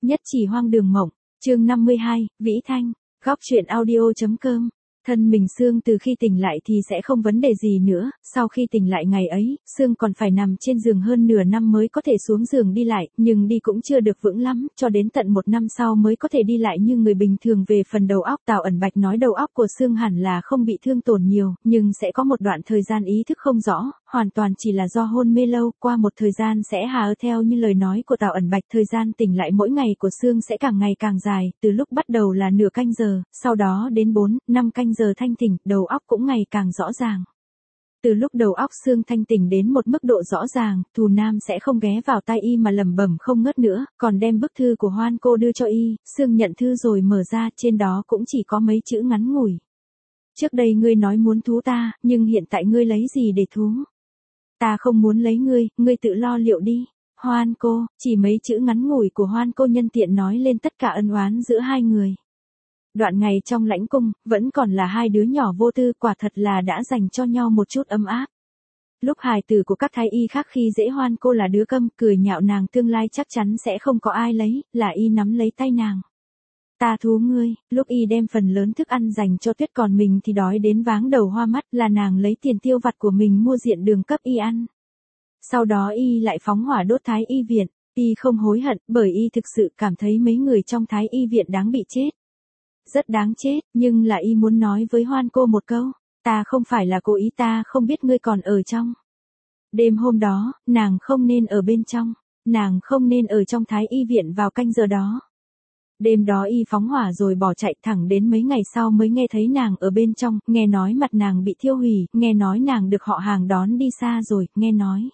Nhất chỉ hoang đường mộng, chương 52, Vĩ Thanh, góc truyện audio.com. Thân mình Sương từ khi tỉnh lại thì sẽ không vấn đề gì nữa, sau khi tỉnh lại ngày ấy, Sương còn phải nằm trên giường hơn nửa năm mới có thể xuống giường đi lại, nhưng đi cũng chưa được vững lắm, cho đến tận 1 năm sau mới có thể đi lại như người bình thường. Về phần đầu óc, Tào Ẩn Bạch nói đầu óc của Sương hẳn là không bị thương tổn nhiều, nhưng sẽ có một đoạn thời gian ý thức không rõ, hoàn toàn chỉ là do hôn mê lâu, qua một thời gian sẽ theo như lời nói của Tào Ẩn Bạch, thời gian tỉnh lại mỗi ngày của Sương sẽ càng ngày càng dài, từ lúc bắt đầu là nửa canh giờ, sau đó đến 4, 5 canh giờ thanh tỉnh, đầu óc cũng ngày càng rõ ràng. Từ lúc đầu óc Sương thanh tỉnh đến một mức độ rõ ràng, Thù Nam sẽ không ghé vào tai y mà lẩm bẩm không ngớt nữa, còn đem bức thư của Hoan cô đưa cho y. Sương nhận thư rồi mở ra, trên đó cũng chỉ có mấy chữ ngắn ngủi. Trước đây ngươi nói muốn thú ta, nhưng hiện tại ngươi lấy gì để thú? Ta không muốn lấy ngươi tự lo liệu đi. Hoan cô, chỉ mấy chữ ngắn ngủi của Hoan cô nhân tiện nói lên tất cả ân oán giữa hai người. Đoạn ngày trong lãnh cung, vẫn còn là hai đứa nhỏ vô tư, quả thật là đã dành cho nhau một chút ấm áp. Lúc hài tử của các thái y khác khi dễ Hoan cô là đứa câm, cười nhạo nàng tương lai chắc chắn sẽ không có ai lấy, là y nắm lấy tay nàng. Ta thú ngươi, lúc y đem phần lớn thức ăn dành cho Tuyết, còn mình thì đói đến váng đầu hoa mắt, là nàng lấy tiền tiêu vặt của mình mua diện đường cấp y ăn. Sau đó y lại phóng hỏa đốt thái y viện, y không hối hận, bởi y thực sự cảm thấy mấy người trong thái y viện đáng bị chết. Rất đáng chết, nhưng là y muốn nói với Hoan cô một câu, ta không phải là cố ý, ta không biết ngươi còn ở trong. Đêm hôm đó, nàng không nên ở bên trong, nàng không nên ở trong thái y viện vào canh giờ đó. Đêm đó y phóng hỏa rồi bỏ chạy, thẳng đến mấy ngày sau mới nghe thấy nàng ở bên trong, nghe nói mặt nàng bị thiêu hủy, nghe nói nàng được họ hàng đón đi xa rồi, nghe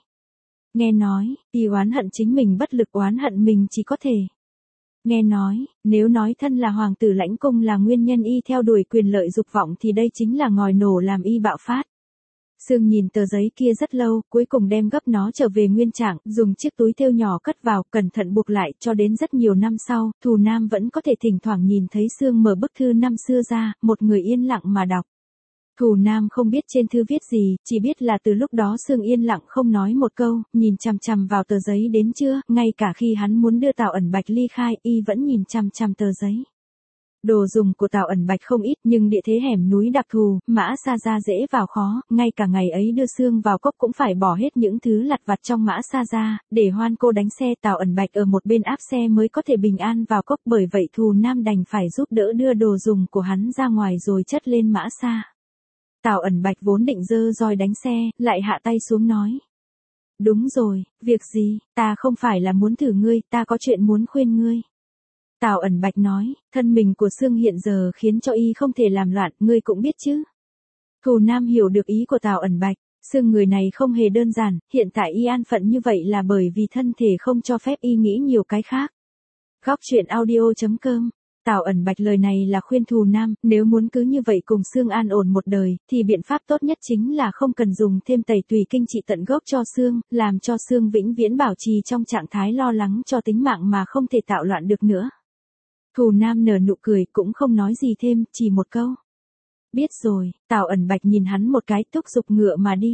nói, y oán hận chính mình bất lực, oán hận mình chỉ có thể. Nghe nói, nếu nói thân là hoàng tử lãnh cung là nguyên nhân y theo đuổi quyền lợi dục vọng thì đây chính là ngòi nổ làm y bạo phát. Sương nhìn tờ giấy kia rất lâu, cuối cùng đem gấp nó trở về nguyên trạng, dùng chiếc túi thêu nhỏ cất vào, cẩn thận buộc lại, cho đến rất nhiều năm sau, Thù Nam vẫn có thể thỉnh thoảng nhìn thấy Sương mở bức thư năm xưa ra, một người yên lặng mà đọc. Thù Nam không biết trên thư viết gì, chỉ biết là từ lúc đó Sương yên lặng không nói một câu, nhìn chằm chằm vào tờ giấy đến trưa, ngay cả khi hắn muốn đưa Tào Ẩn Bạch ly khai, y vẫn nhìn chằm chằm tờ giấy. Đồ dùng của Tào Ẩn Bạch không ít, nhưng địa thế hẻm núi đặc thù, Mã Sa Gia dễ vào khó, ngay cả ngày ấy đưa Sương vào cốc cũng phải bỏ hết những thứ lặt vặt trong Mã Sa Gia, để Hoan cô đánh xe, Tào Ẩn Bạch ở một bên áp xe mới có thể bình an vào cốc, bởi vậy Thù Nam đành phải giúp đỡ đưa đồ dùng của hắn ra ngoài rồi chất lên Mã Sa. Tào Ẩn Bạch vốn định giơ roi đánh xe, lại hạ tay xuống nói. Đúng rồi, việc gì, ta không phải là muốn thử ngươi, ta có chuyện muốn khuyên ngươi. Tào Ẩn Bạch nói, thân mình của Sương hiện giờ khiến cho y không thể làm loạn, ngươi cũng biết chứ. Thù Nam hiểu được ý của Tào Ẩn Bạch, Sương người này không hề đơn giản, hiện tại y an phận như vậy là bởi vì thân thể không cho phép y nghĩ nhiều cái khác. Góc truyện audio.com. Tào Ẩn Bạch lời này là khuyên Thù Nam, nếu muốn cứ như vậy cùng Sương an ổn một đời, thì biện pháp tốt nhất chính là không cần dùng thêm tẩy tùy kinh trị tận gốc cho Sương, làm cho Sương vĩnh viễn bảo trì trong trạng thái lo lắng cho tính mạng mà không thể tạo loạn được nữa. Thù Nam nở nụ cười, cũng không nói gì thêm, chỉ một câu. Biết rồi. Tào Ẩn Bạch nhìn hắn một cái, thúc giục ngựa mà đi.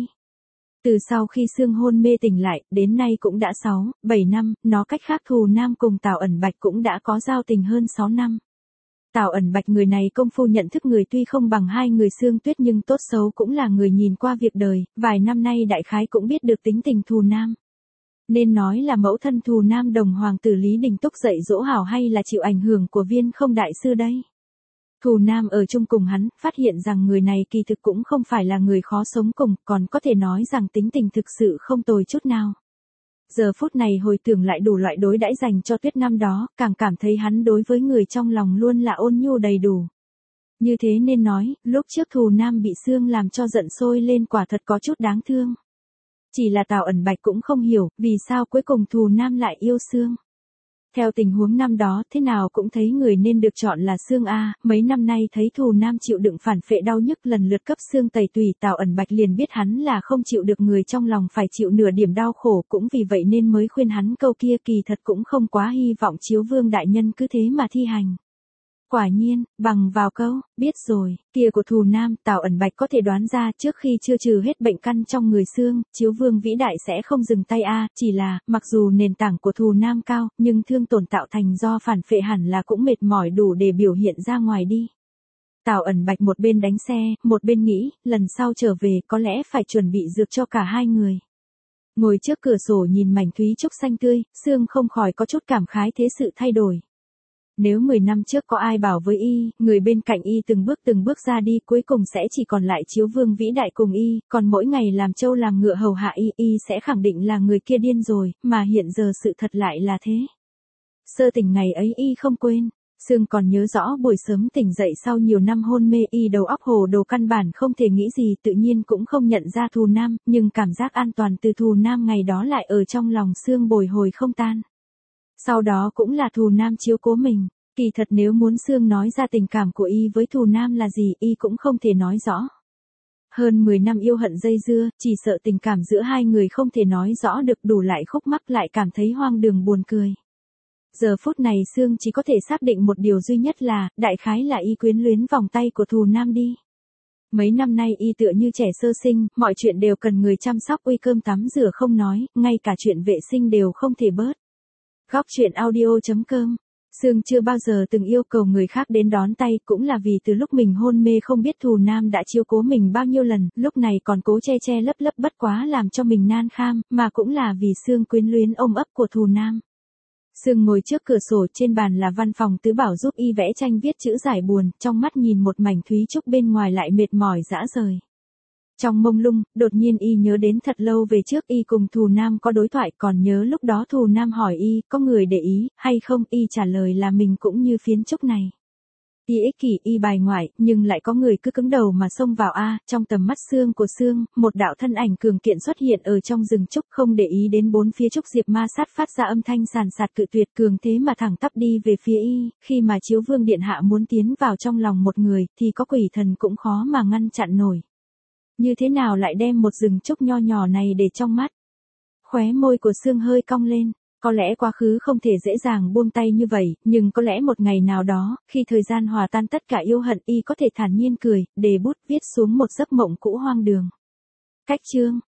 Từ sau khi Sương hôn mê tỉnh lại, đến nay cũng đã 6, 7 năm, nói cách khác Thù Nam cùng Tào Ẩn Bạch cũng đã có giao tình hơn 6 năm. Tào Ẩn Bạch người này công phu nhận thức người tuy không bằng hai người Sương Tuyết nhưng tốt xấu cũng là người nhìn qua việc đời, vài năm nay đại khái cũng biết được tính tình Thù Nam. Nên nói là mẫu thân Thù Nam đồng hoàng tử Lý Đình Túc dạy dỗ hảo hay là chịu ảnh hưởng của Viên Không đại sư đây. Thù Nam ở chung cùng hắn, phát hiện rằng người này kỳ thực cũng không phải là người khó sống cùng, còn có thể nói rằng tính tình thực sự không tồi chút nào. Giờ phút này hồi tưởng lại đủ loại đối đãi dành cho Tuyết năm đó, càng cảm thấy hắn đối với người trong lòng luôn là ôn nhu đầy đủ. Như thế nên nói, lúc trước Thù Nam bị Sương làm cho giận sôi lên quả thật có chút đáng thương. Chỉ là Tào Ẩn Bạch cũng không hiểu, vì sao cuối cùng Thù Nam lại yêu Sương. Theo tình huống năm đó, thế nào cũng thấy người nên được chọn là Sương a, mấy năm nay thấy Thù Nam chịu đựng phản phệ đau nhức lần lượt cấp Sương tẩy tùy, Tào Ẩn Bạch liền biết hắn là không chịu được người trong lòng phải chịu nửa điểm đau khổ, cũng vì vậy nên mới khuyên hắn câu kia, kỳ thật cũng không quá hy vọng Chiếu Vương đại nhân cứ thế mà thi hành. Quả nhiên, bằng vào câu, biết rồi, kia của Thù Nam, Tào Ẩn Bạch có thể đoán ra trước khi chưa trừ hết bệnh căn trong người xương, Chiếu Vương vĩ đại sẽ không dừng tay chỉ là, mặc dù nền tảng của Thù Nam cao, nhưng thương tổn tạo thành do phản phệ hẳn là cũng mệt mỏi đủ để biểu hiện ra ngoài đi. Tào Ẩn Bạch một bên đánh xe, một bên nghĩ, lần sau trở về có lẽ phải chuẩn bị dược cho cả hai người. Ngồi trước cửa sổ nhìn mảnh thúy trúc xanh tươi, Sương không khỏi có chút cảm khái thế sự thay đổi. Nếu 10 năm trước có ai bảo với người bên cạnh từng bước ra đi cuối cùng sẽ chỉ còn lại Chiếu Vương vĩ đại cùng còn mỗi ngày làm trâu làm ngựa hầu hạ sẽ khẳng định là người kia điên rồi, mà hiện giờ sự thật lại là thế. Sơ tình ngày ấy không quên. Sương còn nhớ rõ buổi sớm tỉnh dậy sau nhiều năm hôn mê đầu óc hồ đồ căn bản không thể nghĩ gì tự nhiên cũng không nhận ra Thù Nam, nhưng cảm giác an toàn từ Thù Nam ngày đó lại ở trong lòng Sương bồi hồi không tan. Sau đó cũng là Thù Nam chiếu cố mình, kỳ thật nếu muốn Sương nói ra tình cảm của với Thù Nam là gì cũng không thể nói rõ. Hơn 10 năm yêu hận dây dưa, chỉ sợ tình cảm giữa hai người không thể nói rõ được đủ lại khúc mắc lại cảm thấy hoang đường buồn cười. Giờ phút này Sương chỉ có thể xác định một điều duy nhất là, đại khái là quyến luyến vòng tay của Thù Nam đi. Mấy năm nay tựa như trẻ sơ sinh, mọi chuyện đều cần người chăm sóc cơm tắm rửa không nói, ngay cả chuyện vệ sinh đều không thể bớt. Góc chuyện audio.com. Sương chưa bao giờ từng yêu cầu người khác đến đón tay, cũng là vì từ lúc mình hôn mê không biết Thù Nam đã chiếu cố mình bao nhiêu lần, lúc này còn cố che lấp bất quá làm cho mình nan kham, mà cũng là vì Sương quyến luyến ôm ấp của Thù Nam. Sương ngồi trước cửa sổ trên bàn là văn phòng Tứ Bảo giúp vẽ tranh viết chữ giải buồn, trong mắt nhìn một mảnh thúy trúc bên ngoài lại mệt mỏi dã rời. Trong mông lung, đột nhiên nhớ đến thật lâu về trước cùng Thù Nam có đối thoại, còn nhớ lúc đó Thù Nam hỏi có người để ý hay không, trả lời là mình cũng như phiến trúc này. Ích kỷ bài ngoại, nhưng lại có người cứ cứng đầu mà xông vào trong tầm mắt Sương của Sương, một đạo thân ảnh cường kiện xuất hiện ở trong rừng trúc không để ý đến bốn phía trúc diệp ma sát phát ra âm thanh sàn sạt cự tuyệt cường thế mà thẳng tắp đi về phía khi mà Chiếu Vương điện hạ muốn tiến vào trong lòng một người thì có quỷ thần cũng khó mà ngăn chặn nổi. Như thế nào lại đem một rừng trúc nho nhỏ này để trong mắt? Khóe môi của Sương hơi cong lên. Có lẽ quá khứ không thể dễ dàng buông tay như vậy, nhưng có lẽ một ngày nào đó, khi thời gian hòa tan tất cả yêu hận có thể thản nhiên cười, để bút viết xuống một giấc mộng cũ hoang đường. Cách chương